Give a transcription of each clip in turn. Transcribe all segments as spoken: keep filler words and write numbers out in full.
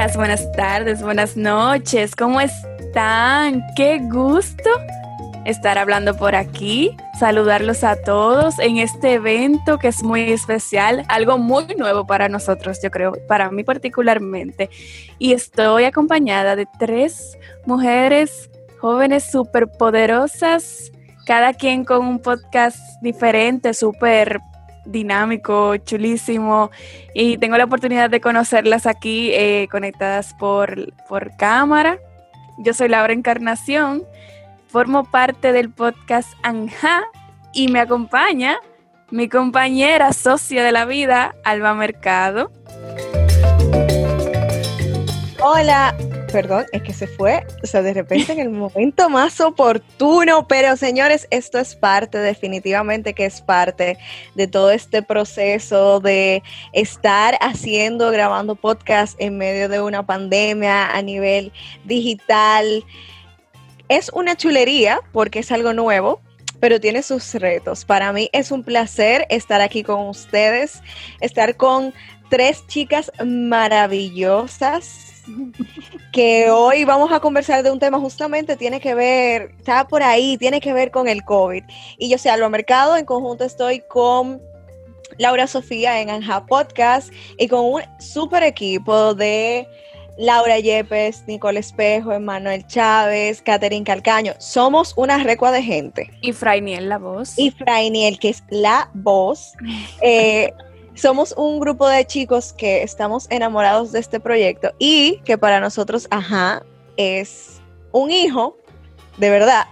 días, buenas tardes, buenas noches. ¿Cómo están? Qué gusto estar hablando por aquí, saludarlos a todos en este evento que es muy especial, algo muy nuevo para nosotros, yo creo, para mí particularmente. Y estoy acompañada de tres mujeres jóvenes súper poderosas, cada quien con un podcast diferente, súper dinámico, chulísimo, y tengo la oportunidad de conocerlas aquí eh, conectadas por, por cámara. Yo soy Laura Encarnación, formo parte del podcast Anja y me acompaña mi compañera, socia de la vida, Alba Mercado. Hola, perdón, es que se fue, o sea, de repente en el momento más oportuno, pero señores, esto es parte, definitivamente que es parte de todo este proceso de estar haciendo, grabando podcast en medio de una pandemia a nivel digital. Es una chulería porque es algo nuevo, pero tiene sus retos. Para mí es un placer estar aquí con ustedes, estar con tres chicas maravillosas que hoy vamos a conversar de un tema justamente, tiene que ver, está por ahí, tiene que ver con el COVID. Y yo soy Alba Mercado, en conjunto estoy con Laura Sofía en Anja Podcast y con un súper equipo de Laura Yepes, Nicole Espejo, Emmanuel Chávez, Catherine Calcaño. Somos una recua de gente. Y Frainiel, la voz. Y Frainiel, que es la voz. Eh, somos un grupo de chicos que estamos enamorados de este proyecto y que para nosotros, ajá, es un hijo, de verdad.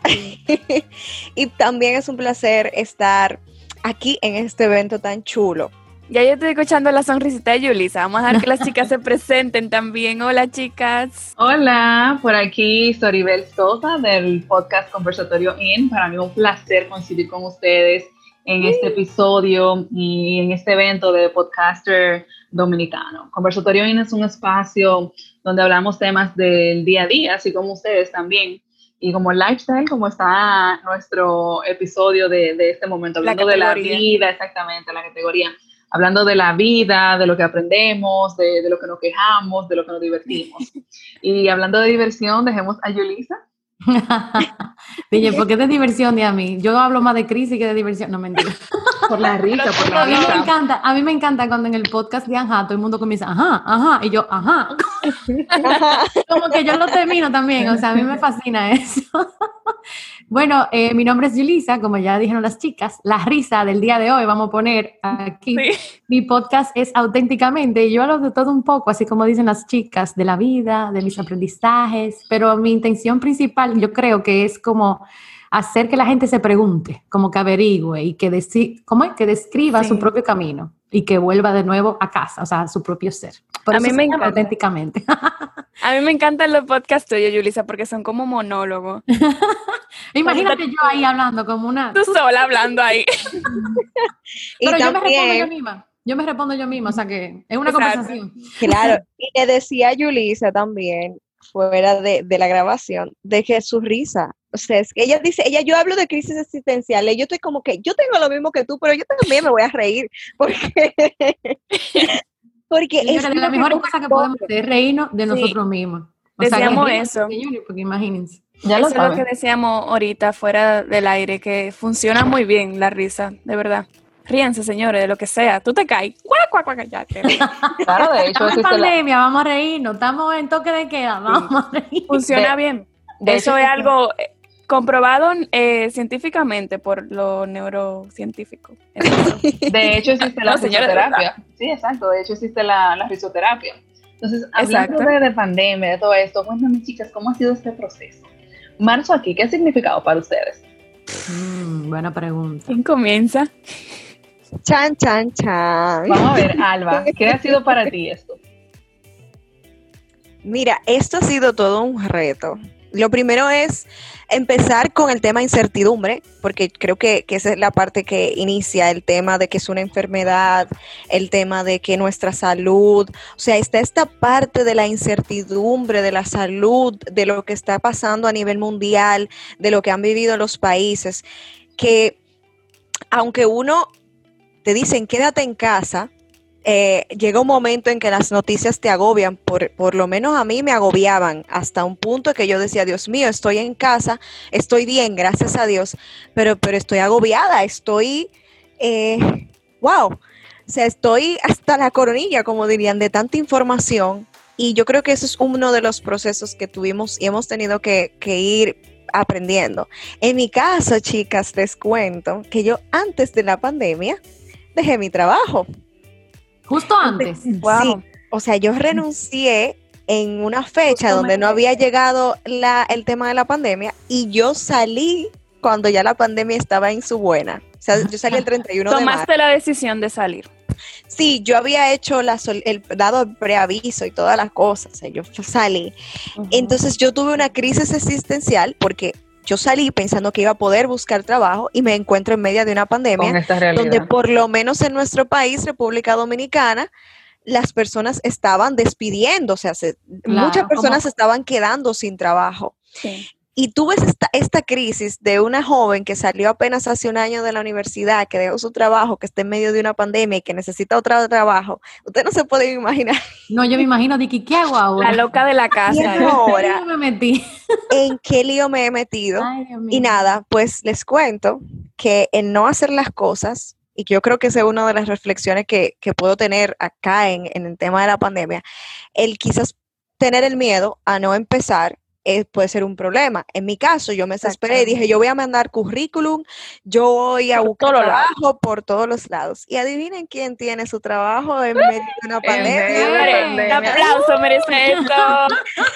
Y también es un placer estar aquí en este evento tan chulo. Ya yo estoy escuchando la sonrisita de Yulisa. Vamos a dejar que las chicas se presenten también. Hola, chicas. Hola, por aquí Soribel Sosa del podcast Conversatorio In. Para mí un placer coincidir con ustedes en este episodio y en este evento de podcaster dominicano. Conversatorio In es un espacio donde hablamos temas del día a día, así como ustedes también. Y como lifestyle, como está nuestro episodio de, de este momento, hablando de la vida, exactamente, la categoría. Hablando de la vida, de lo que aprendemos, de, de lo que nos quejamos, de lo que nos divertimos. Y hablando de diversión, dejemos a Yulisa. Dije, ¿por qué de diversión de a mí? Yo hablo más de crisis que de diversión. No, mentira. Por la risa, por la a mí risa. Me encanta, a mí me encanta cuando en el podcast de Ajá, todo el mundo comienza, ajá, ajá, y yo, ajá. Como que yo lo termino también, o sea, a mí me fascina eso. Bueno, eh, mi nombre es Yulisa, como ya dijeron las chicas, la risa del día de hoy vamos a poner aquí. Sí. Mi podcast es Auténticamente, y yo hablo de todo un poco, así como dicen las chicas, de la vida, de mis aprendizajes, pero mi intención principal yo creo que es como hacer que la gente se pregunte, como que averigüe y que, deci- ¿cómo es? que describa sí. su propio camino y que vuelva de nuevo a casa, o sea, a su propio ser. Por a eso mí me encanta. Auténticamente. A mí me encantan los podcasts tuyos, Yulisa, porque son como monólogos. Imagínate yo ahí hablando como una... Tú sola hablando ahí. Pero y yo también, me respondo yo misma. Yo me respondo yo misma, o sea que es una Exacto. conversación. Claro, y le decía a Yulisa también, fuera de, de la grabación, de que su risa, o sea, es que ella dice, ella, yo hablo de crisis existenciales, yo estoy como que, yo tengo lo mismo que tú, pero yo también me voy a reír, porque... porque Señora, es de la mejor cosa que podemos hacer es reírnos de sí. nosotros mismos. O decíamos sea, eso. Señores, porque imagínense. Ya lo eso saben. Es lo que decíamos ahorita fuera del aire, que funciona muy bien la risa, de verdad. Ríanse, señores, de lo que sea. Tú te caes. ¡Cuac, cuac, cuac! Ya te claro, de hecho, estamos en pandemia, la... vamos a reírnos. Estamos en toque de queda, vamos sí. a reír. Funciona de, bien. De eso es algo comprobado eh, científicamente por lo neurocientífico. De hecho, existe la no, risoterapia. Sí, exacto. De hecho, existe la, la risoterapia. Entonces, hablando de, de pandemia, de todo esto, cuéntame, chicas, ¿cómo ha sido este proceso? Marzo aquí, ¿qué ha significado para ustedes? Mm, buena pregunta. ¿Quién comienza? Chan, chan, chan. Vamos a ver, Alba, ¿qué ha sido para ti esto? Mira, esto ha sido todo un reto. Lo primero es empezar con el tema incertidumbre, porque creo que, que esa es la parte que inicia el tema de que es una enfermedad, el tema de que nuestra salud, o sea, está esta parte de la incertidumbre de la salud, de lo que está pasando a nivel mundial, de lo que han vivido los países, que aunque uno te dicen quédate en casa, eh, llega un momento en que las noticias te agobian, por, por lo menos a mí me agobiaban hasta un punto que yo decía, Dios mío, estoy en casa, estoy bien, gracias a Dios, pero, pero estoy agobiada, estoy, eh, wow, o sea, estoy hasta la coronilla, como dirían, de tanta información, y yo creo que eso es uno de los procesos que tuvimos y hemos tenido que, que ir aprendiendo. En mi caso, chicas, les cuento que yo antes de la pandemia dejé mi trabajo. Justo antes. Wow. Sí, o sea, yo renuncié en una fecha Justo donde no había llegado la, el tema de la pandemia y yo salí cuando ya la pandemia estaba en su buena. O sea, yo salí el treinta y uno de marzo. Tomaste la decisión de salir. Sí, yo había hecho la sol, el dado el preaviso y todas las cosas, o sea, yo salí. Uh-huh. Entonces yo tuve una crisis existencial porque yo salí pensando que iba a poder buscar trabajo y me encuentro en medio de una pandemia donde por lo menos en nuestro país, República Dominicana, las personas estaban despidiendo, o sea, se, claro, muchas personas ¿cómo? Estaban quedando sin trabajo. Sí. Y tú ves esta, esta crisis de una joven que salió apenas hace un año de la universidad, que dejó su trabajo, que está en medio de una pandemia y que necesita otro trabajo. Usted no se puede imaginar. No, yo me imagino de que, ¿qué hago ahora? La loca de la casa. ¿Y ahora? ¿En qué lío me metí? ¿En qué lío me he metido? Ay, Dios mío. Y nada, pues les cuento que el no hacer las cosas, y yo creo que esa es una de las reflexiones que, que puedo tener acá en, en el tema de la pandemia, el quizás tener el miedo a no empezar, Eh, puede ser un problema. En mi caso, yo me desesperé y dije, yo voy a mandar currículum, yo voy a por buscar trabajo lados. Por todos los lados. Y adivinen quién tiene su trabajo en medio de una pandemia. Un aplauso merece esto.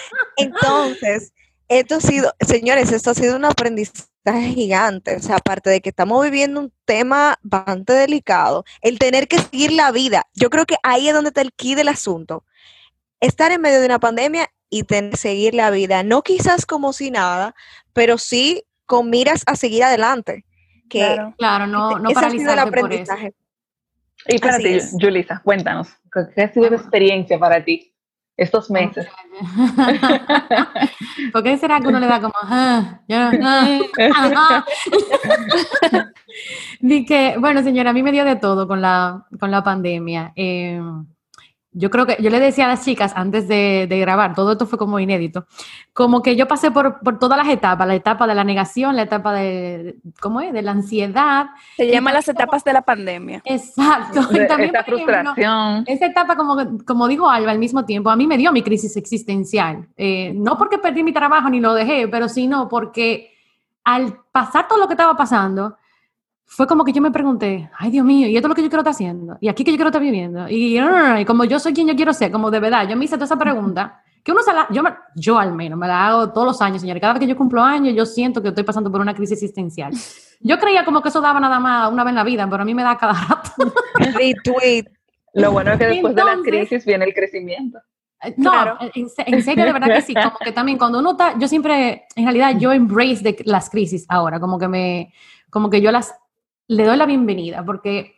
Entonces, esto ha sido, señores, esto ha sido un aprendizaje gigante. O sea, aparte de que estamos viviendo un tema bastante delicado, el tener que seguir la vida, yo creo que ahí es donde está el key del asunto. Estar en medio de una pandemia y tener que seguir la vida, no quizás como si nada, pero sí con miras a seguir adelante. Que claro, claro, no, no paralizarte por eso. Y para Así ti, es. Julissa, cuéntanos, ¿qué ha sido tu experiencia para ti estos meses? ¿Por qué será que uno le da como, ah, yo, ah, ah, Di que, bueno, señora, a mí me dio de todo con la, con la pandemia. Eh, Yo creo que, yo le decía a las chicas antes de, de grabar, todo esto fue como inédito, como que yo pasé por, por todas las etapas, la etapa de la negación, la etapa de, ¿cómo es? De la ansiedad. Se llama las etapas de la pandemia. Exacto. De, y también, esa frustración. Ejemplo, esa etapa, como, como dijo Alba, al mismo tiempo, a mí me dio mi crisis existencial. Eh, no porque perdí mi trabajo ni lo dejé, pero sino porque al pasar todo lo que estaba pasando, fue como que yo me pregunté, ay Dios mío, y esto es lo que yo quiero estar haciendo, y aquí que yo quiero estar viviendo, y, y como yo soy quien yo quiero ser, como de verdad, yo me hice toda esa pregunta, que uno se la, yo, me, yo al menos me la hago todos los años, señores, cada vez que yo cumplo años, yo siento que estoy pasando por una crisis existencial. Yo creía como que eso daba nada más una vez en la vida, pero a mí me da cada rato. Retweet. Lo bueno es que después Entonces, de la crisis viene el crecimiento. No, claro. en, en serio, de verdad que sí, como que también cuando uno está, yo siempre, en realidad, yo embrace de las crisis ahora, como que me, como que yo las le doy la bienvenida, porque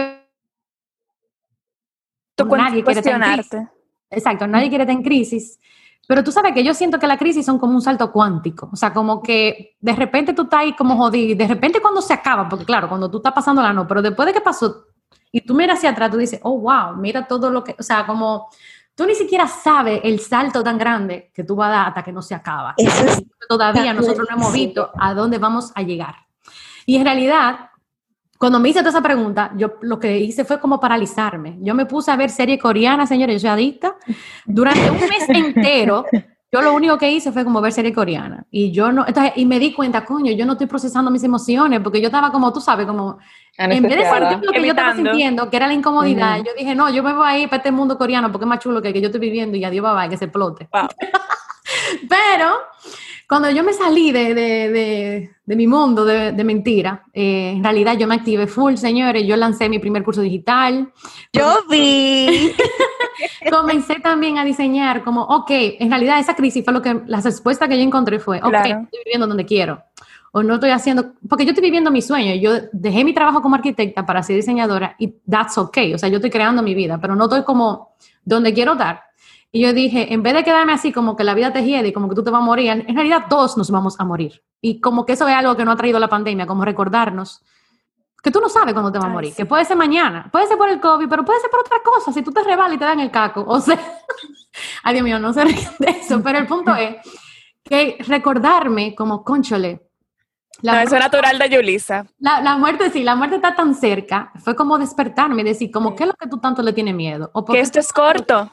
tú nadie quiere estar en crisis. Exacto, nadie quiere estar en crisis, pero tú sabes que yo siento que las crisis son como un salto cuántico, o sea, como que de repente tú estás ahí como jodido, de repente cuando se acaba, porque claro, cuando tú estás pasando la no, pero después de que pasó, y tú miras hacia atrás, tú dices, oh, wow, mira todo lo que, o sea, como tú ni siquiera sabes el salto tan grande que tú vas a dar hasta que no se acaba. Eso es Todavía nosotros no hemos visto a dónde vamos a llegar. Y en realidad, cuando me hice toda esa pregunta, yo lo que hice fue como paralizarme. Yo me puse a ver serie coreana, señores, yo soy adicta. Durante un mes entero, yo lo único que hice fue como ver serie coreana. Y yo no, entonces, y me di cuenta, coño, yo no estoy procesando mis emociones, porque yo estaba como, tú sabes, como, en vez de sentir lo que Evitando. yo estaba sintiendo, que era la incomodidad, uh-huh. yo dije, no, yo me voy a ir para este mundo coreano, porque es más chulo que el que yo estoy viviendo, y adiós, bye bye, que se explote. Wow. Pero cuando yo me salí de, de, de, de mi mundo de, de mentira, eh, en realidad yo me activé full, señores. Yo lancé mi primer curso digital. Yo vi. Comencé también a diseñar como, ok, en realidad esa crisis fue lo que, la respuesta que yo encontré fue, ok, claro. estoy viviendo donde quiero. O no estoy haciendo, porque yo estoy viviendo mi sueño. Yo dejé mi trabajo como arquitecta para ser diseñadora y that's okay. O sea, yo estoy creando mi vida, pero no estoy como donde quiero estar. Y yo dije, en vez de quedarme así como que la vida te hiede y como que tú te vas a morir, en realidad todos nos vamos a morir. Y como que eso es algo que no ha traído la pandemia, como recordarnos que tú no sabes cuándo te vas a morir, Ay, sí. que puede ser mañana, puede ser por el COVID, pero puede ser por otra cosa, si tú te rebalas y te dan el caco, o sea, ay Dios mío, no se ríen de eso, pero el punto es que recordarme como, cónchole, La no, muerte, eso es natural de Yulisa. La, la muerte, sí, la muerte está tan cerca, fue como despertarme y decir, como, ¿qué es lo que tú tanto le tienes miedo? O que esto es corto.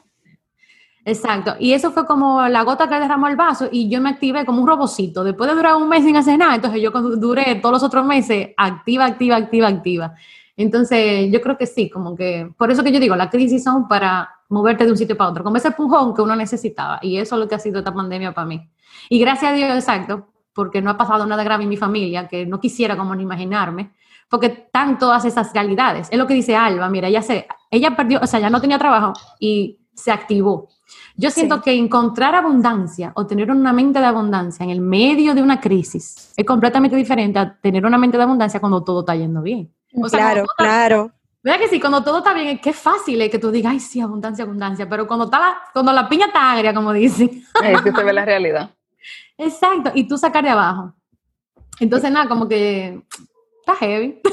Exacto, y eso fue como la gota que derramó el vaso y yo me activé como un robocito, después de durar un mes sin hacer nada, entonces yo duré todos los otros meses activa, activa, activa, activa. Entonces yo creo que sí, como que, por eso que yo digo, las crisis son para moverte de un sitio para otro, como ese empujón que uno necesitaba, y eso es lo que ha sido esta pandemia para mí. Y gracias a Dios, exacto, porque no ha pasado nada grave en mi familia, que no quisiera como ni imaginarme, porque están todas esas realidades. Es lo que dice Alba, mira, ella, se, ella perdió, o sea, ya no tenía trabajo y se activó. Yo siento sí. que encontrar abundancia o tener una mente de abundancia en el medio de una crisis es completamente diferente a tener una mente de abundancia cuando todo está yendo bien. O sea, claro, está, claro. ¿Verdad que sí? Cuando todo está bien, es que es fácil es que tú digas, ay, sí, abundancia, abundancia, pero cuando, está la, cuando la piña está agria, como dicen. Es que se ve la realidad. Exacto, y tú sacar de abajo. Entonces, nada, como que está heavy.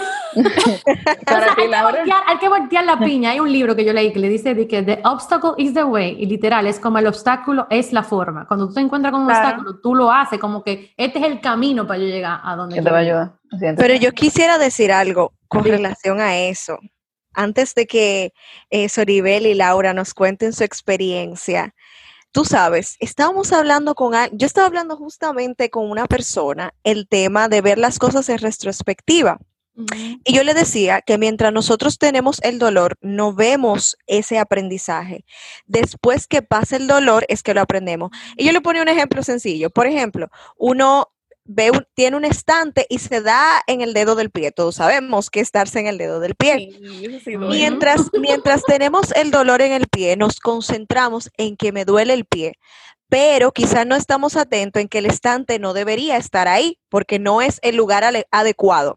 Para o sea, ti, hay, que voltear, hay que voltear la piña. Hay un libro que yo leí que le dice de que the obstacle is the way, y literal, es como el obstáculo es la forma. Cuando tú te encuentras con un claro. obstáculo, tú lo haces como que este es el camino para yo llegar a donde que yo te va a ayudar. Pero yo quisiera decir algo con sí. relación a eso. Antes de que eh, Soribel y Laura nos cuenten su experiencia, tú sabes, estábamos hablando con, yo estaba hablando justamente con una persona el tema de ver las cosas en retrospectiva. Uh-huh. Y yo le decía que mientras nosotros tenemos el dolor, no vemos ese aprendizaje. Después que pasa el dolor es que lo aprendemos. Y yo le ponía un ejemplo sencillo. Por ejemplo, uno ve un, tiene un estante y se da en el dedo del pie. Todos sabemos que es darse en el dedo del pie. Sí, sí, mientras, mientras tenemos el dolor en el pie, nos concentramos en que me duele el pie. Pero quizás no estamos atentos en que el estante no debería estar ahí, porque no es el lugar ale- adecuado.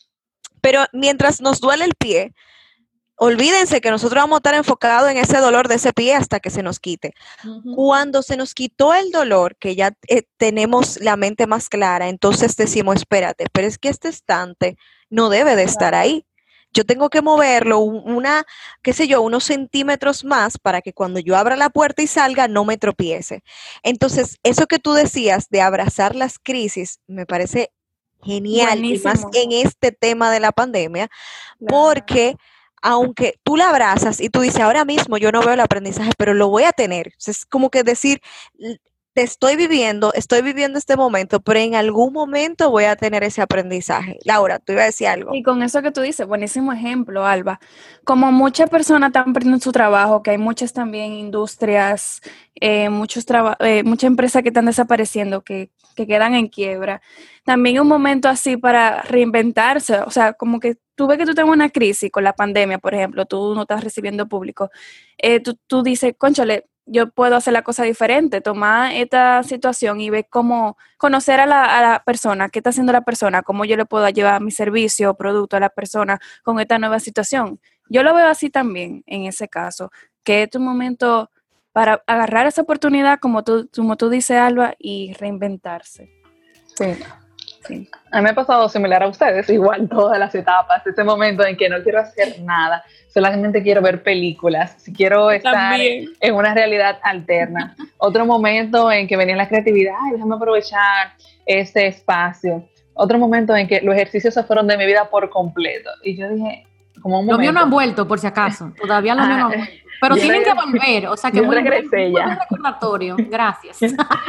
Pero mientras nos duele el pie, olvídense que nosotros vamos a estar enfocados en ese dolor de ese pie hasta que se nos quite. Uh-huh. Cuando se nos quitó el dolor, que ya eh, tenemos la mente más clara, entonces decimos, espérate, pero es que este estante no debe de estar ahí. Yo tengo que moverlo una, qué sé yo, unos centímetros más para que cuando yo abra la puerta y salga no me tropiece. Entonces, eso que tú decías de abrazar las crisis me parece genial, buenísimo. Y más en este tema de la pandemia, claro. Porque aunque tú la abrazas y tú dices, ahora mismo yo no veo el aprendizaje, pero lo voy a tener. O sea, es como que decir, te estoy viviendo, estoy viviendo este momento, pero en algún momento voy a tener ese aprendizaje. Laura, tú ibas a decir algo. Y con eso que tú dices, buenísimo ejemplo, Alba. Como muchas personas están perdiendo su trabajo, que hay muchas también industrias, eh, muchos traba- eh, muchas empresas que están desapareciendo, que, que quedan en quiebra. También un momento así para reinventarse, o sea, como que tú ves que tú tienes una crisis con la pandemia, por ejemplo, tú no estás recibiendo público, eh, tú, tú dices, cónchale, yo puedo hacer la cosa diferente, tomar esta situación y ver cómo conocer a la, a la persona, qué está haciendo la persona, cómo yo le puedo llevar mi servicio o producto a la persona con esta nueva situación. Yo lo veo así también en ese caso, que es tu momento para agarrar esa oportunidad, como tú, como tú dices, Alba, y reinventarse. Sí. Sí. A mí me ha pasado similar a ustedes, igual todas las etapas, ese momento en que no quiero hacer nada, solamente quiero ver películas, si quiero estar También. en una realidad alterna. Otro momento en que venía la creatividad, ay, déjame aprovechar este espacio. Otro momento en que los ejercicios se fueron de mi vida por completo. Y yo dije, como un momento. Los míos no han vuelto, por si acaso, todavía los míos no han vuelto. Pero yo tienen regresé, que volver, o sea que yo muy, regresé muy, ya. muy recordatorio, gracias.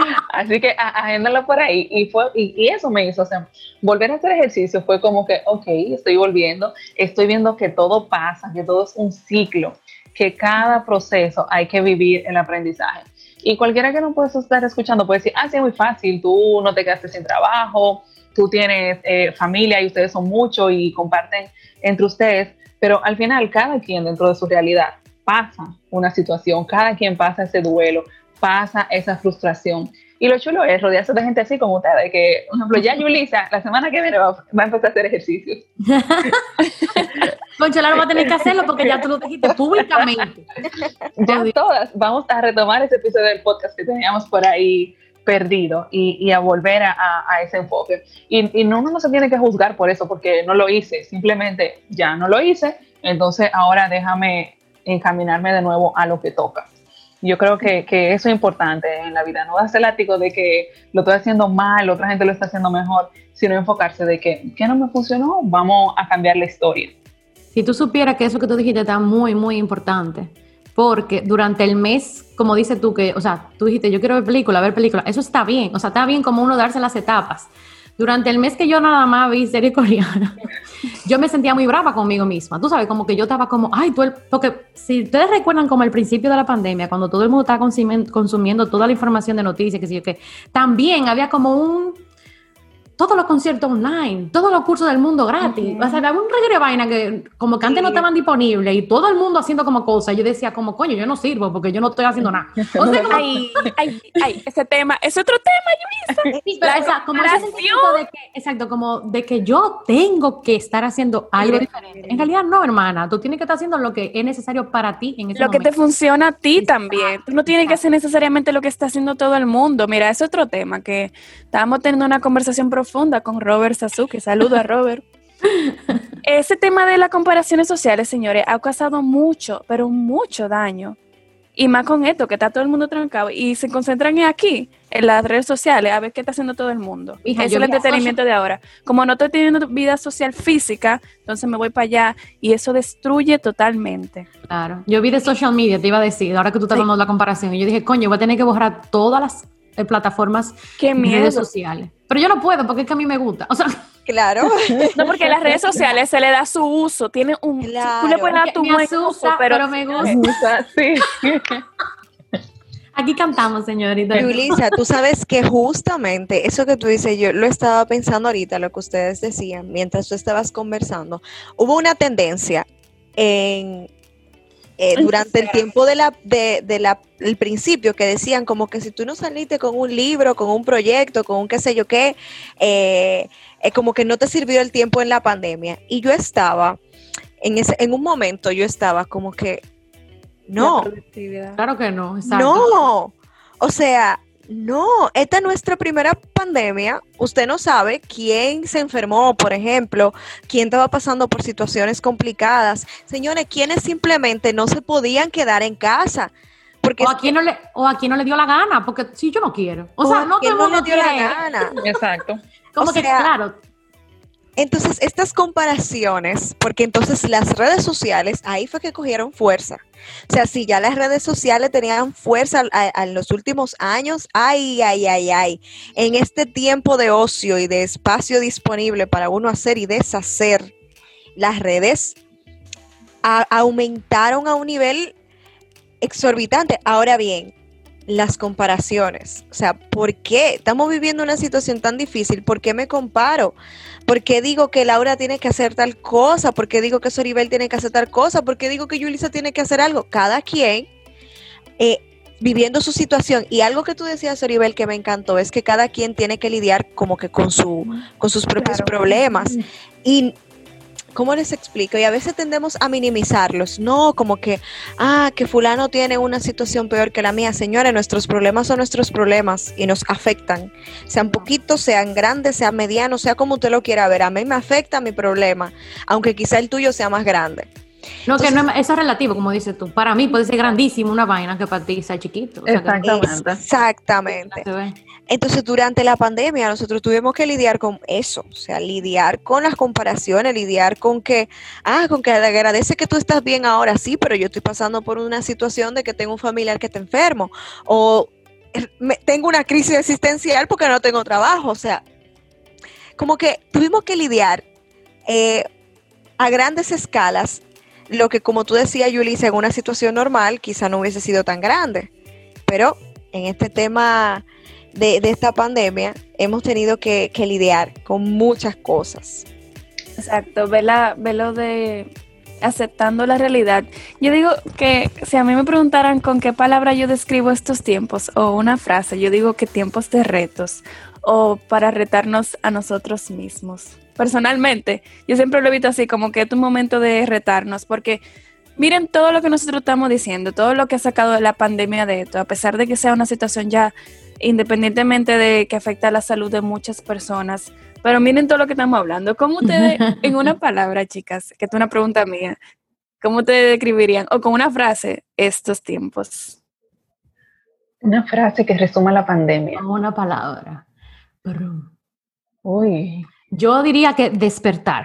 Así que agéndalo por ahí, y fue y, y eso me hizo, o sea, volver a hacer ejercicio fue como que, ok, estoy volviendo, estoy viendo que todo pasa, que todo es un ciclo, que cada proceso hay que vivir el aprendizaje. Y cualquiera que no pueda estar escuchando puede decir, ah, sí, es muy fácil, tú no te quedaste sin trabajo, tú tienes eh, familia y ustedes son muchos y comparten entre ustedes, pero al final cada quien dentro de su realidad pasa una situación, cada quien pasa ese duelo, pasa esa frustración. Y lo chulo es rodearse de gente así como ustedes, que, por ejemplo, ya Yulisa, la semana que viene va, va a empezar a hacer ejercicios. Conchola, no va a tener que hacerlo porque ya tú lo dijiste públicamente. Ya todas vamos a retomar ese episodio del podcast que teníamos por ahí perdido y, y a volver a, a, a ese enfoque. Y, y no, uno no se tiene que juzgar por eso, porque no lo hice, simplemente ya no lo hice, entonces ahora déjame encaminarme de nuevo a lo que toca. Yo creo que, que eso es importante en la vida, no darse látigo de que lo estoy haciendo mal, otra gente lo está haciendo mejor, sino enfocarse de que, ¿qué no me funcionó? Vamos a cambiar la historia. Si tú supieras que eso que tú dijiste está muy, muy importante, porque durante el mes, como dices tú, que, o sea, tú dijiste, yo quiero ver película, ver película, eso está bien, o sea, está bien como uno darse las etapas. Durante el mes que yo nada más vi serie coreana, yo me sentía muy brava conmigo misma. Tú sabes, como que yo estaba como, ay, tú el... Porque si ustedes recuerdan como al principio de la pandemia, cuando todo el mundo estaba consumiendo, consumiendo toda la información de noticias, que sí, que también había como un... Todos los conciertos online, todos los cursos del mundo gratis. Uh-huh. O sea, había un reguero de vaina que como que antes sí. no estaban disponibles y todo el mundo haciendo como cosas. Yo decía como, coño, yo no sirvo porque yo no estoy haciendo nada. O sea, como... ay, ay, ay, ese tema, es otro tema, Yulisa. Sí, pero, esa, como ese sentimiento de que, exacto, como de que yo tengo que estar haciendo algo sí. diferente. En realidad no, hermana, tú tienes que estar haciendo lo que es necesario para ti en ese lo momento. Lo que te funciona a ti exacto. también. Tú no tienes exacto. que hacer necesariamente lo que está haciendo todo el mundo. Mira, es otro tema que estábamos teniendo una conversación profunda con Robert Sasuke, saludo a Robert. Ese tema de las comparaciones sociales, señores, ha causado mucho, pero mucho daño. Y más con esto, que está todo el mundo trancado y se concentran aquí, en las redes sociales, a ver qué está haciendo todo el mundo. Hija, es el entretenimiento de ahora. Como no estoy teniendo vida social física, entonces me voy para allá y eso destruye totalmente. Claro. Yo vi de social media, te iba a decir, ahora que tú estás sí. dando la comparación, y yo dije, coño, voy a tener que borrar todas las eh, plataformas Qué de redes sociales. Pero yo no puedo porque es que a mí me gusta. O sea, claro. No, porque en las redes sociales se le da su uso. Tiene un... Claro. Tú le puedes dar tu me buen asusta, uso, pero, pero me gusta. Sí. Aquí cantamos, señorita. Yulisa, tú sabes que justamente eso que tú dices, yo lo estaba pensando ahorita, lo que ustedes decían, mientras tú estabas conversando. Hubo una tendencia en... Eh, durante el tiempo de la, de, de la, el principio que decían como que si tú no saliste con un libro, con un proyecto, con un qué sé yo qué, eh, eh, como que no te sirvió el tiempo en la pandemia. Y yo estaba, en, ese, en un momento yo estaba como que, no. Claro que no, exacto. No, o sea... No, esta es nuestra primera pandemia. Usted no sabe quién se enfermó, por ejemplo, quién estaba pasando por situaciones complicadas. Señores, quienes simplemente no se podían quedar en casa. Porque o, a quién no le, o a quién no le dio la gana, porque si sí, yo no quiero. O, o sea, no todo el mundo no le dio quiere. la gana. Exacto. Como o que, sea, claro. Entonces, estas comparaciones, porque entonces las redes sociales, ahí fue que cogieron fuerza. O sea, si ya las redes sociales tenían fuerza en los últimos años, ay, ay, ay, ay, en este tiempo de ocio y de espacio disponible para uno hacer y deshacer, las redes a, aumentaron a un nivel exorbitante. Ahora bien, las comparaciones, o sea, ¿por qué? Estamos viviendo una situación tan difícil, ¿por qué me comparo? ¿Por qué digo que Laura tiene que hacer tal cosa? ¿Por qué digo que Soribel tiene que hacer tal cosa? ¿Por qué digo que Yulisa tiene que hacer algo? Cada quien eh, viviendo su situación. Y algo que tú decías, Soribel, que me encantó, es que cada quien tiene que lidiar como que con, su, con sus propios claro. problemas. Y ¿cómo les explico? Y a veces tendemos a minimizarlos, no como que, ah, que fulano tiene una situación peor que la mía. Señores, nuestros problemas son nuestros problemas y nos afectan, sean poquitos, sean grandes, sean medianos, sea como usted lo quiera ver. A mí me afecta mi problema, aunque quizá el tuyo sea más grande. No, Entonces, que no es, eso es relativo, como dices tú. Para mí puede ser grandísimo una vaina que para ti sea chiquito. O sea, exactamente. Exactamente. Entonces, durante la pandemia nosotros tuvimos que lidiar con eso, o sea, lidiar con las comparaciones, lidiar con que, ah, con que agradece que tú estás bien ahora, sí, pero yo estoy pasando por una situación de que tengo un familiar que está enfermo, o me, tengo una crisis existencial porque no tengo trabajo, o sea, como que tuvimos que lidiar eh, a grandes escalas, lo que como tú decías, Yulisa, en una situación normal quizá no hubiese sido tan grande, pero en este tema de, de esta pandemia hemos tenido que, que lidiar con muchas cosas. Exacto, vela, velo de aceptando la realidad. Yo digo que si a mí me preguntaran con qué palabra yo describo estos tiempos o una frase, yo digo que tiempos de retos o para retarnos a nosotros mismos. Personalmente, yo siempre lo he visto así, como que es un momento de retarnos, porque miren todo lo que nosotros estamos diciendo, todo lo que ha sacado de la pandemia de esto, a pesar de que sea una situación ya independientemente de que afecta a la salud de muchas personas. Pero miren todo lo que estamos hablando. ¿Cómo ustedes, en una palabra, chicas, que es una pregunta mía, cómo ustedes describirían, o con una frase, estos tiempos? Una frase que resuma la pandemia. Una palabra. Uy. Yo diría que despertar.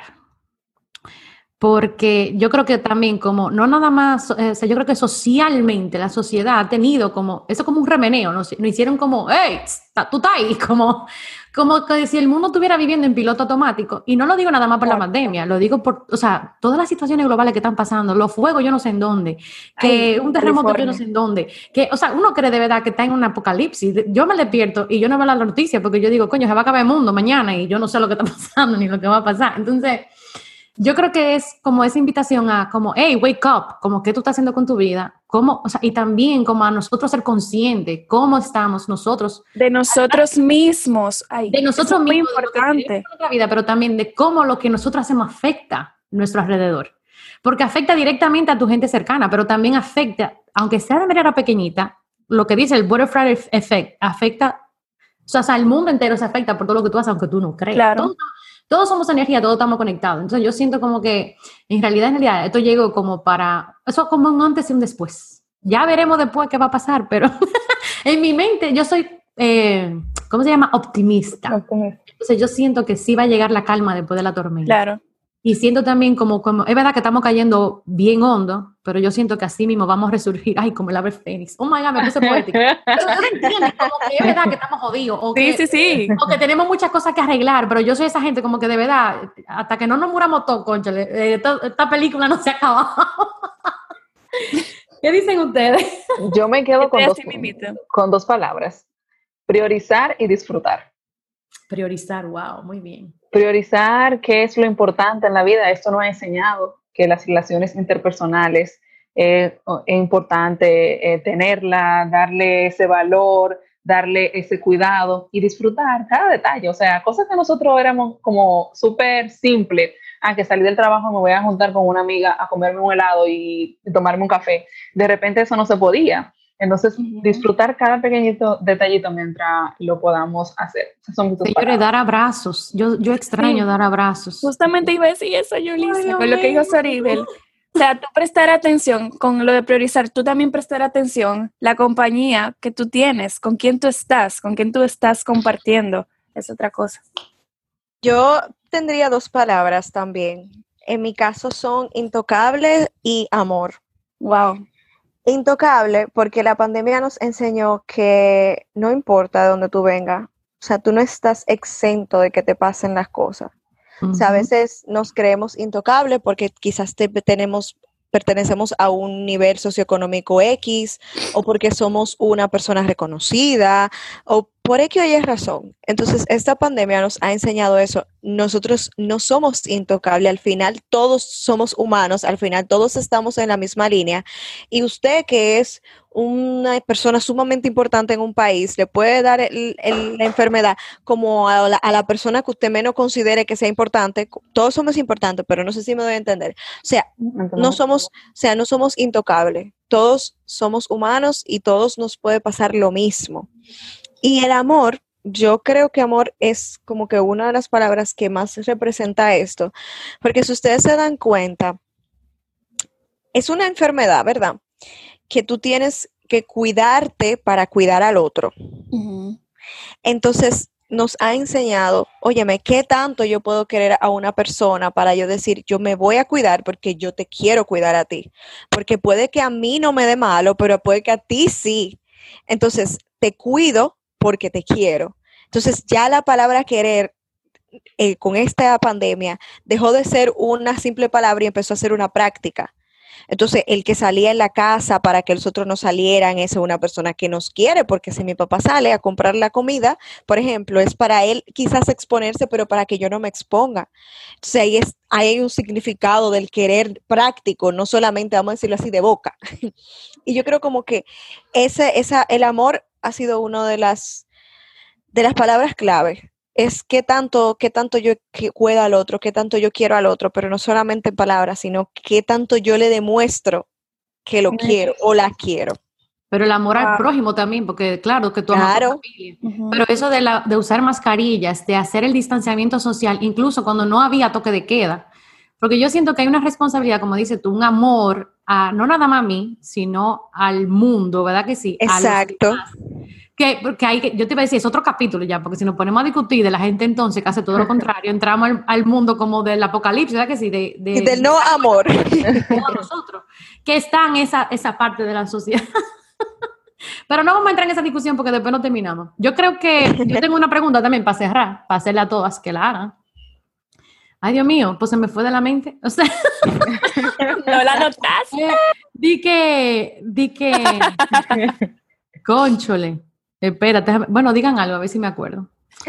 Porque yo creo que también como, no nada más, eh, o sea, yo creo que socialmente la sociedad ha tenido como, eso como un remeneo, ¿no? Nos hicieron como, hey, tú estás ahí, como, como que si el mundo estuviera viviendo en piloto automático. Y no lo digo nada más por la pandemia, lo digo por, o sea, todas las situaciones globales que están pasando, los fuegos yo no sé en dónde, que Ay, un terremoto California. Yo no sé en dónde, que, o sea, uno cree de verdad que está en un apocalipsis. Yo me despierto y yo no veo la noticia porque yo digo, coño, se va a acabar el mundo mañana y yo no sé lo que está pasando ni lo que va a pasar. Entonces, yo creo que es como esa invitación a como, hey, wake up, como qué tú estás haciendo con tu vida, cómo, o sea, y también como a nosotros ser conscientes, cómo estamos nosotros. De nosotros mismos. Ay, de nosotros es muy mismos, importante. De nuestra vida, pero también de cómo lo que nosotros hacemos afecta nuestro alrededor. Porque afecta directamente a tu gente cercana, pero también afecta, aunque sea de manera pequeñita, lo que dice el butterfly effect, afecta, o sea, o sea, el mundo entero se afecta por todo lo que tú haces, aunque tú no creas. Claro. Todo, Todos somos energía, todos estamos conectados. Entonces yo siento como que en realidad, en realidad, esto llegó como para, eso como un antes y un después. Ya veremos después qué va a pasar, pero en mi mente yo soy, eh, ¿cómo se llama? Optimista. Optimista. Entonces yo siento que sí va a llegar la calma después de la tormenta. Claro. Y siento también como, como, es verdad que estamos cayendo bien hondo, pero yo siento que así mismo vamos a resurgir, ay, como el ave fénix. Oh my God, me puse poética. Pero tú me entiendes, como que es verdad que estamos jodidos. O sí, que, sí, sí. O que tenemos muchas cosas que arreglar, pero yo soy esa gente como que de verdad, hasta que no nos muramos todos, conchale, esta, esta película no se ha acabado. ¿Qué dicen ustedes? Yo me quedo con dos, con dos palabras. Priorizar y disfrutar. Priorizar, wow, muy bien. Priorizar qué es lo importante en la vida. Esto nos ha enseñado que las relaciones interpersonales eh, es importante eh, tenerla, darle ese valor, darle ese cuidado y disfrutar cada detalle. O sea, cosas que nosotros éramos como súper simples. Ah, que salí del trabajo, me voy a juntar con una amiga a comerme un helado y, y tomarme un café. De repente eso no se podía. Entonces, uh-huh. disfrutar cada pequeñito detallito mientras lo podamos hacer. Esas son mis dos palabras. Dar abrazos. Yo, yo extraño sí. dar abrazos. Justamente iba a decir eso, Yulisa, con lo que dijo Soribel. O sea, tú prestar atención con lo de priorizar, tú también prestar atención la compañía que tú tienes, con quién tú estás, con quién tú estás compartiendo. Es otra cosa. Yo tendría dos palabras también. En mi caso son intocable y amor. Wow. Intocable porque la pandemia nos enseñó que no importa de dónde tú vengas, o sea, tú no estás exento de que te pasen las cosas. Uh-huh. O sea, a veces nos creemos intocables porque quizás te, tenemos, pertenecemos a un nivel socioeconómico X o porque somos una persona reconocida o por X o Y razón. Entonces, esta pandemia nos ha enseñado eso. Nosotros no somos intocables, al final todos somos humanos, al final todos estamos en la misma línea. Y usted, que es una persona sumamente importante en un país, le puede dar el, el, la enfermedad como a la, a la persona que usted menos considere que sea importante. Todos somos importantes, pero no sé si me doy a entender. O sea, no somos, o sea, no somos intocables. Todos somos humanos y todos nos puede pasar lo mismo. Y el amor, yo creo que amor es como que una de las palabras que más representa esto, porque si ustedes se dan cuenta, es una enfermedad, ¿verdad? Que tú tienes que cuidarte para cuidar al otro. Uh-huh. Entonces, nos ha enseñado, óyeme, ¿qué tanto yo puedo querer a una persona para yo decir, yo me voy a cuidar porque yo te quiero cuidar a ti? Porque puede que a mí no me dé malo, pero puede que a ti sí. Entonces, te cuido porque te quiero. Entonces ya la palabra querer eh, con esta pandemia dejó de ser una simple palabra y empezó a ser una práctica. Entonces el que salía en la casa para que los otros no salieran es una persona que nos quiere, porque si mi papá sale a comprar la comida, por ejemplo, es para él quizás exponerse, pero para que yo no me exponga. Entonces ahí, es, ahí hay un significado del querer práctico, no solamente, vamos a decirlo así, de boca. Y yo creo como que ese, esa, el amor ha sido una de las, de las palabras clave. Es qué tanto, qué tanto yo cuido al otro, qué tanto yo quiero al otro, pero no solamente en palabras, sino qué tanto yo le demuestro que lo quiero o la quiero. Pero el amor wow. al prójimo también, porque claro que tú amas a tu familia. Uh-huh. Pero eso de, la, de usar mascarillas, de hacer el distanciamiento social, incluso cuando no había toque de queda. Porque yo siento que hay una responsabilidad, como dices tú, un amor, a, no nada más a mí, sino al mundo, ¿verdad que sí? Exacto. Que, que hay que, yo te iba a decir, es otro capítulo ya, porque si nos ponemos a discutir de la gente entonces que hace todo lo contrario, entramos al, al mundo como del apocalipsis, ¿verdad que sí? De, de, y del no de, amor. De nosotros, que está en esa, esa parte de la sociedad. Pero no vamos a entrar en esa discusión porque después no terminamos. Yo creo que, yo tengo una pregunta también para cerrar, para hacerle a todas que la hagan. Ay, Dios mío, pues se me fue de la mente. O sea, no la notaste. Di que, di que, cónchole, espérate, bueno, digan algo, a ver si me acuerdo.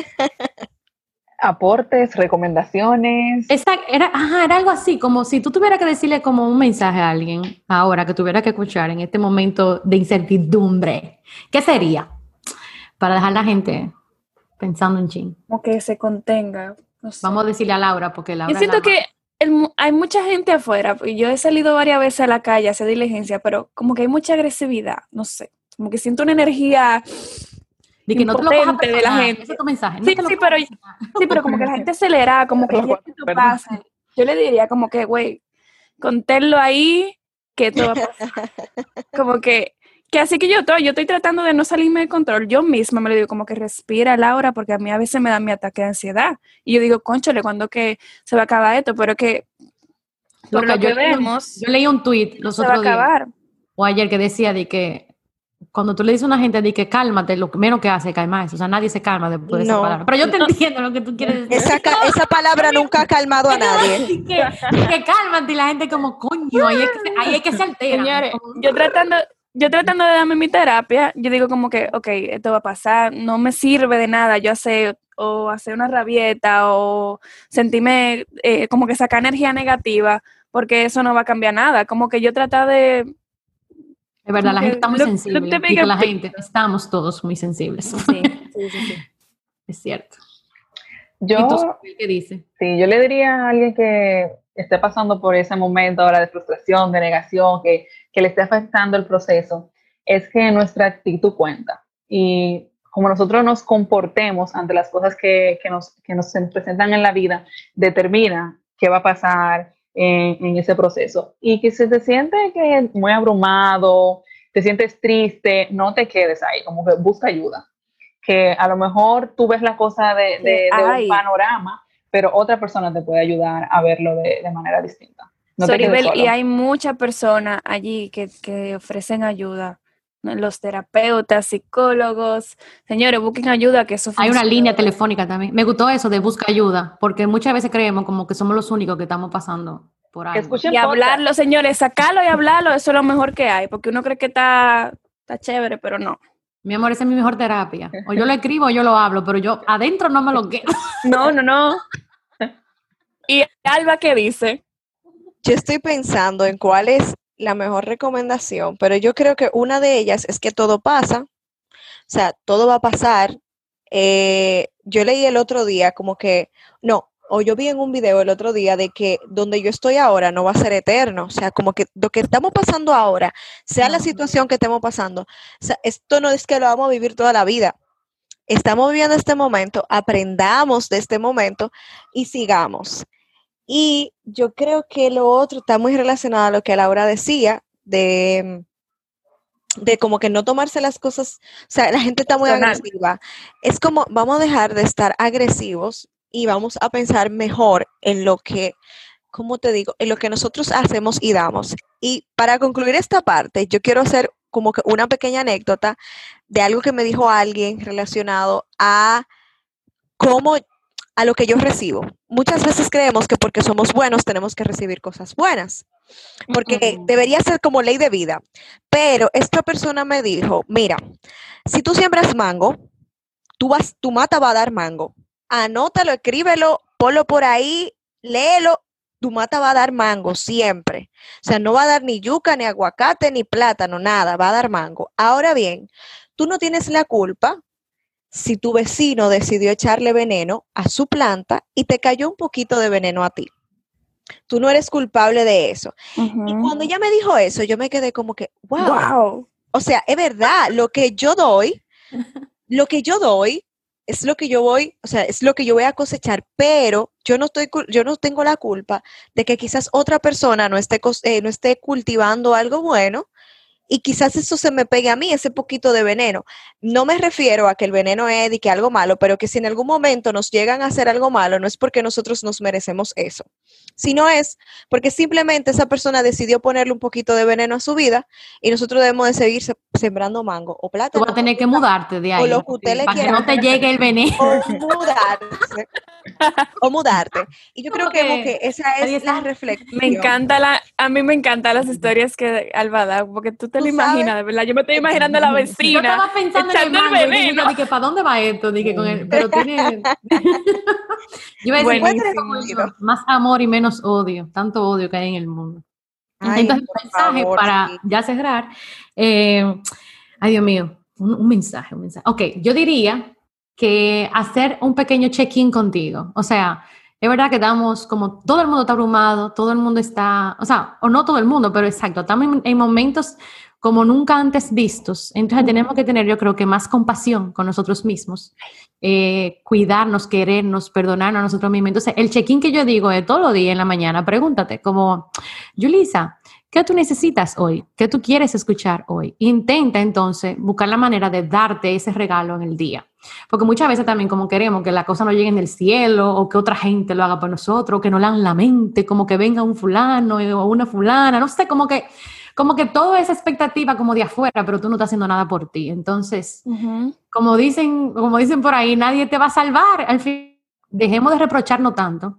Aportes, recomendaciones. Esa, era, ajá, era algo así, como si tú tuvieras que decirle como un mensaje a alguien ahora que tuviera que escuchar en este momento de incertidumbre. ¿Qué sería? Para dejar a la gente pensando en chin. Como que se contenga. No sé. Vamos a decirle a Laura, porque Laura... Yo siento la... que el, hay mucha gente afuera, y yo he salido varias veces a la calle a hacer diligencia, pero como que hay mucha agresividad, no sé, como que siento una energía... De que no te lo cojas de la gente. Ese es tu mensaje. No sí, sí, pero, sí, pero como que la gente acelera, como que ya que tú pases. Yo le diría como que, güey, conténlo ahí, que todo va a pasar. Como que, que así que yo estoy, yo estoy tratando de no salirme de control. Yo misma me lo digo, como que respira, Laura, porque a mí a veces me da mi ataque de ansiedad. Y yo digo, cónchale, ¿cuándo que se va a acabar esto? Pero que, por Loca, lo que yo vemos, leí un, yo leí un tweet los se va a acabar. Días, o ayer, que decía de que cuando tú le dices a una gente de que cálmate, lo menos que hace es calmarse. O sea, nadie se calma después de no. esa palabra. Pero yo te entiendo lo que tú quieres decir. Esa, esa palabra nunca ha calmado a nadie. que, que cálmate y la gente como, coño, ahí es que, ahí es que se altera. Señores, yo tratando, yo tratando de darme mi terapia, yo digo como que, ok, esto va a pasar, no me sirve de nada yo hacer, o hacer una rabieta, o sentirme eh, como que sacar energía negativa, porque eso no va a cambiar nada. Como que yo trato de... Es verdad, la gente está muy sensible. Y que la gente, estamos todos muy sensibles. Sí, sí, sí, sí. Es cierto. Yo, ¿Y tú, qué dices? Sí, yo le diría a alguien que esté pasando por ese momento ahora de frustración, de negación, que, que le esté afectando el proceso, es que nuestra actitud cuenta. Y como nosotros nos comportemos ante las cosas que, que, nos, que nos presentan en la vida, determina qué va a pasar En, en ese proceso. Y que si te sientes que muy abrumado, te sientes triste, no te quedes ahí, como que busca ayuda. Que a lo mejor tú ves la cosa de, de, de un panorama, pero otra persona te puede ayudar a verlo de, de manera distinta. No Soribel, y hay muchas personas allí que, que ofrecen ayuda. Los terapeutas, psicólogos, señores, busquen ayuda, que eso funciona. Hay una línea telefónica también. Me gustó eso de busca ayuda, porque muchas veces creemos como que somos los únicos que estamos pasando por algo. Escuchen y podcast. Hablarlo, señores, sacarlo y hablarlo, eso es lo mejor que hay, porque uno cree que está, está chévere, pero no. Mi amor, esa es mi mejor terapia. O yo lo escribo o yo lo hablo, pero yo adentro no me lo quedo. No, no, no. ¿Y Alba qué dice? Yo estoy pensando en cuál es la mejor recomendación, pero yo creo que una de ellas es que todo pasa, o sea, todo va a pasar. Eh, yo leí el otro día como que, no, o yo vi en un video el otro día de que donde yo estoy ahora no va a ser eterno, o sea, como que lo que estamos pasando ahora, sea la situación que estemos pasando, o sea, esto no es que lo vamos a vivir toda la vida. Estamos viviendo este momento, aprendamos de este momento y sigamos. Y yo creo que lo otro está muy relacionado a lo que Laura decía, de, de como que no tomarse las cosas, o sea, la gente está muy agresiva. Es como, vamos a dejar de estar agresivos y vamos a pensar mejor en lo que, ¿cómo te digo? En lo que nosotros hacemos y damos. Y para concluir esta parte, yo quiero hacer como que una pequeña anécdota de algo que me dijo alguien relacionado a cómo... a lo que yo recibo. Muchas veces creemos que porque somos buenos tenemos que recibir cosas buenas, porque uh-huh. debería ser como ley de vida. Pero esta persona me dijo, mira, si tú siembras mango, tú vas, tu mata va a dar mango. Anótalo, escríbelo, ponlo por ahí, léelo, tu mata va a dar mango siempre. O sea, no va a dar ni yuca, ni aguacate, ni plátano, nada, va a dar mango. Ahora bien, tú no tienes la culpa si tu vecino decidió echarle veneno a su planta y te cayó un poquito de veneno a ti. Tú no eres culpable de eso. Uh-huh. Y cuando ella me dijo eso, yo me quedé como que, wow. wow. O sea, es verdad, lo que yo doy, lo que yo doy es lo que yo voy, o sea, es lo que yo voy a cosechar, pero yo no estoy, yo no tengo la culpa de que quizás otra persona no esté, eh, no esté cultivando algo bueno y quizás eso se me pegue a mí, ese poquito de veneno. No me refiero a que el veneno es de que algo malo, pero que si en algún momento nos llegan a hacer algo malo, no es porque nosotros nos merecemos eso, sino es porque simplemente esa persona decidió ponerle un poquito de veneno a su vida y nosotros debemos de seguir sembrando mango o plátano. Tú vas a tener que mudarte de ahí. O lo que usted le para quiera. que no te llegue el veneno. O mudarse. O mudarte. Y yo creo que, que, que esa es la reflexión. Me encanta la, a mí me encantan las historias que Alba da, porque tú te lo imaginas, de verdad. Yo me estoy imaginando a la vecina. Yo estaba pensando echando en el, el veneno. Y dije, ¿para dónde va esto? Dije, con el, pero tiene... Yo iba a decir, bueno, más amor y menos odio. Tanto odio que hay en el mundo. Ay, entonces, un mensaje favor, para sí. ya cerrar. Eh, ay, Dios mío. Un, un mensaje, un mensaje. Ok, yo diría que hacer un pequeño check-in contigo. O sea, es verdad que estamos como, todo el mundo está abrumado, todo el mundo está, o sea, o no todo el mundo, pero exacto, estamos en, en momentos como nunca antes vistos. Entonces tenemos que tener, yo creo que más compasión con nosotros mismos, eh, cuidarnos, querernos, perdonarnos a nosotros mismos. Entonces, el check-in que yo digo es todos los días en la mañana, pregúntate como, Yulisa, ¿qué tú necesitas hoy? ¿Qué tú quieres escuchar hoy? Intenta entonces buscar la manera de darte ese regalo en el día. Porque muchas veces también como queremos que las cosas no lleguen del cielo o que otra gente lo haga por nosotros, o que nos lean la mente, como que venga un fulano o una fulana, no sé, como que, como que toda esa expectativa como de afuera, pero tú no estás haciendo nada por ti. Entonces, uh-huh. como dicen, como dicen por ahí, nadie te va a salvar. Al fin, dejemos de reprocharnos tanto.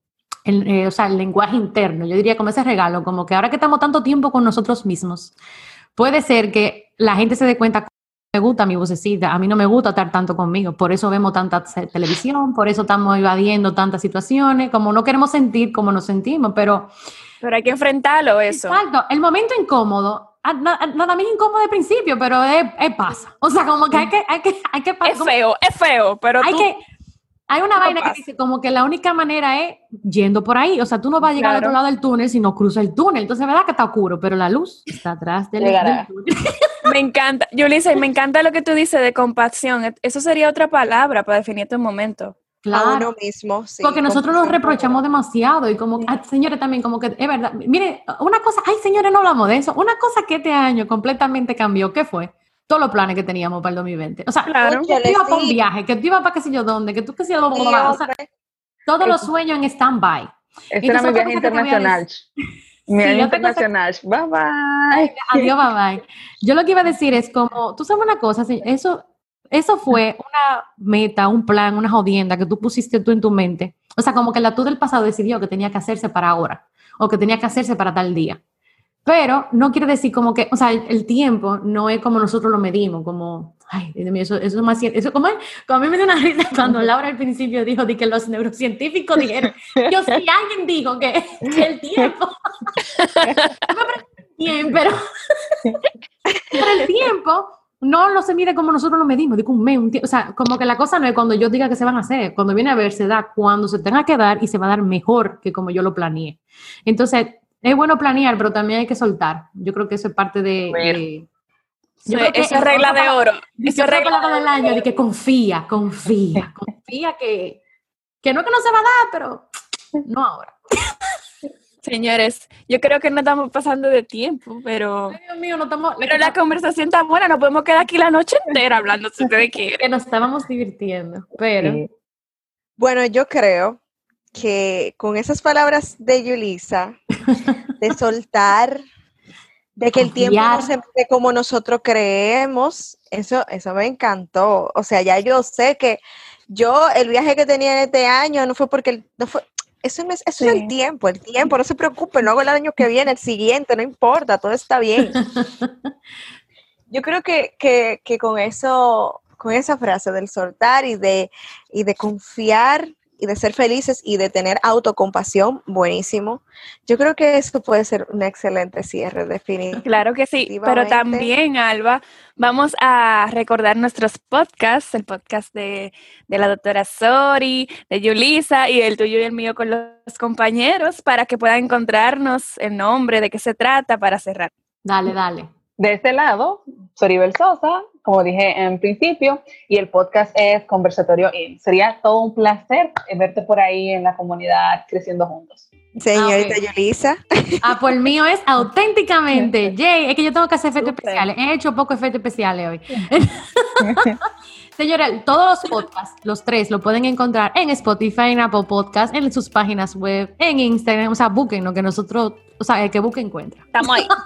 El, eh, o sea, el lenguaje interno, yo diría como ese regalo, como que ahora que estamos tanto tiempo con nosotros mismos, puede ser que la gente se dé cuenta, me gusta mi vocecita, a mí no me gusta estar tanto conmigo, por eso vemos tanta televisión, por eso estamos evadiendo tantas situaciones, como no queremos sentir como nos sentimos, pero... Pero hay que enfrentarlo eso. Exacto, el momento incómodo, nada más incómodo de principio, pero es, es pasa, o sea, como que hay que... Hay que, hay que es feo, es feo, pero hay tú... que... Hay una vaina pasa? que dice como que la única manera es yendo por ahí. O sea, tú no vas a llegar claro. al otro lado del túnel si no cruzas el túnel. Entonces, ¿verdad que está oscuro? Pero la luz está atrás del, del túnel. Me encanta, Yulisa, y me encanta lo que tú dices de compasión. Eso sería otra palabra para definir este momento. Claro. A uno mismo, sí. Porque nosotros nos reprochamos demasiado y como, ay, señores, también como que, es verdad. Mire, una cosa, ay, señores, no hablamos de eso. Una cosa que este año completamente cambió, ¿qué fue? Todos los planes que teníamos para el dos mil veinte. O sea, claro. que tú ibas para un viaje, que tú ibas para qué sé yo dónde, que tú qué sé yo dónde. O sea, todos los sueños en stand-by. Este era mi viaje internacional. Mi viaje internacional. Bye, bye. Adiós, bye, bye. Yo lo que iba a decir es como, tú sabes una cosa, eso, eso fue una meta, un plan, una jodienda que tú pusiste tú en tu mente. O sea, como que la tú del pasado decidió que tenía que hacerse para ahora o que tenía que hacerse para tal día. Pero no quiere decir como que, o sea, el, el tiempo no es como nosotros lo medimos, como, ay, Dios mío, eso, eso es más cierto. Eso como, como a mí me dio una risa cuando Laura al principio dijo de que los neurocientíficos dijeron, yo si alguien dijo que, que el tiempo, no me bien, pero, pero el tiempo no lo se mide como nosotros lo medimos, digo un mes, un tiempo, o sea, como que la cosa no es cuando yo diga que se van a hacer, cuando viene a ver se da cuando se tenga que dar y se va a dar mejor que como yo lo planeé. Entonces, es bueno planear, pero también hay que soltar. Yo creo que eso es parte de... de yo creo que esa es regla de oro. Esa es regla del año, de que confía, confía, confía que, que no es que no se va a dar, pero no ahora. Señores, yo creo que no estamos pasando de tiempo, pero... Ay, Dios mío, no estamos... Pero la conversación está buena, nos podemos quedar aquí la noche entera hablando si ustedes quieren. Que nos estábamos divirtiendo, pero... Sí. Bueno, yo creo que con esas palabras de Yulisa, de soltar, de que el tiempo no se mide como nosotros creemos, eso, eso me encantó. O sea, ya yo sé que yo, el viaje que tenía en este año no fue porque, no fue, eso, no es, eso sí. es el tiempo, el tiempo, no se preocupen, no hago el año que viene, el siguiente, no importa, todo está bien. Yo creo que, que, que con eso, con esa frase del soltar y de, y de confiar y de ser felices y de tener autocompasión, buenísimo. Yo creo que eso puede ser un excelente cierre, definitivamente. Claro que sí, pero también, Alba, vamos a recordar nuestros podcasts, el podcast de, de la doctora Sori, de Yulisa y el tuyo y el mío con los compañeros para que puedan encontrarnos el nombre, de qué se trata para cerrar. Dale, dale. De este lado, Soribel Sosa, como dije en principio, y el podcast es Conversatorio In. Sería todo un placer verte por ahí en la comunidad creciendo juntos. Señorita Ah, okay. Yulisa. Ah, por el mío es auténticamente. Jay, es que yo tengo que hacer efectos especiales. He hecho pocos efectos especiales hoy. Señora, todos los podcasts, los tres, lo pueden encontrar en Spotify, en Apple Podcasts, en sus páginas web, en Instagram. O sea, busquen lo que nosotros, o sea, el que busque encuentra. Estamos ahí.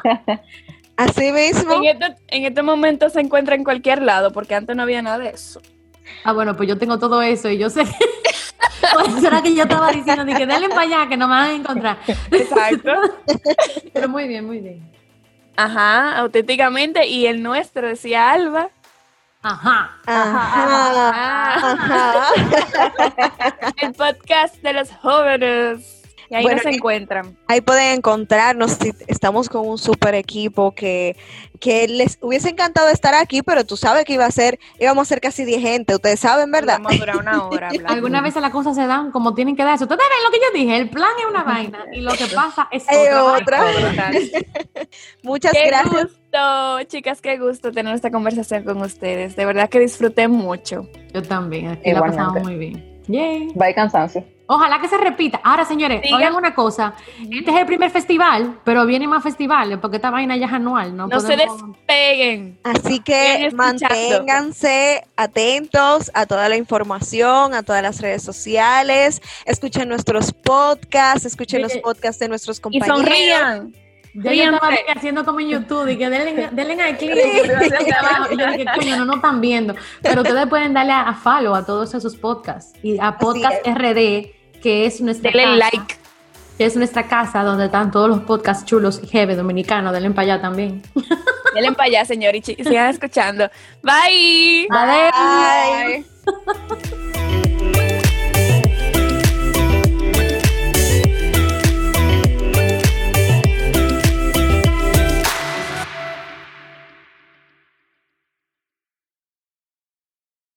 Así mismo. En este, en este momento se encuentra en cualquier lado, porque antes no había nada de eso. Ah, bueno, pues yo tengo todo eso y yo sé que... Por eso era que yo estaba diciendo, dije, denle para allá que no me van a encontrar. Exacto. Pero muy bien, muy bien. Ajá, auténticamente. Y el nuestro, decía Alba. Ajá. Ajá. Ajá. Ajá. El podcast de los jóvenes. Y ahí Bueno, nos encuentran. Ahí pueden encontrarnos. Estamos con un super equipo que, que les hubiese encantado estar aquí, pero tú sabes que iba a ser, íbamos a ser casi diez gente. Ustedes saben, ¿verdad? Vamos a durar una hora hablando. Algunas veces las cosas se dan como tienen que darse. Ustedes ven lo que yo dije, el plan es una vaina y lo que pasa es Hay otra. otra. Muchas Qué gracias. gusto, chicas, qué gusto tener esta conversación con ustedes. De verdad que disfruté mucho. Yo también, aquí la Igualmente. pasamos muy bien. Yay. Bye, cansancio. Ojalá que se repita. Ahora, señores, Siga. oigan una cosa. Este es el primer festival, pero vienen más festivales porque esta vaina ya es anual. No, No se podemos... despeguen. Así Sigan que escuchando. manténganse atentos a toda la información, a todas las redes sociales, escuchen nuestros podcasts, escuchen los Oye, podcasts de nuestros Y compañeros. sonrían. Ya yo estaba Ríanse. haciendo como en YouTube y que denle, denle al clic de abajo. Y yo dije, coño, no nos están viendo. Pero ustedes pueden darle a, a follow a todos esos podcasts. Y a Podcast es. R D, que es nuestra Denle casa. like. Que es nuestra casa donde están todos los podcasts chulos y heavy dominicanos. Denle para allá también. Denle para allá, señor, y chi- sigan escuchando. Bye. Adiós. Bye.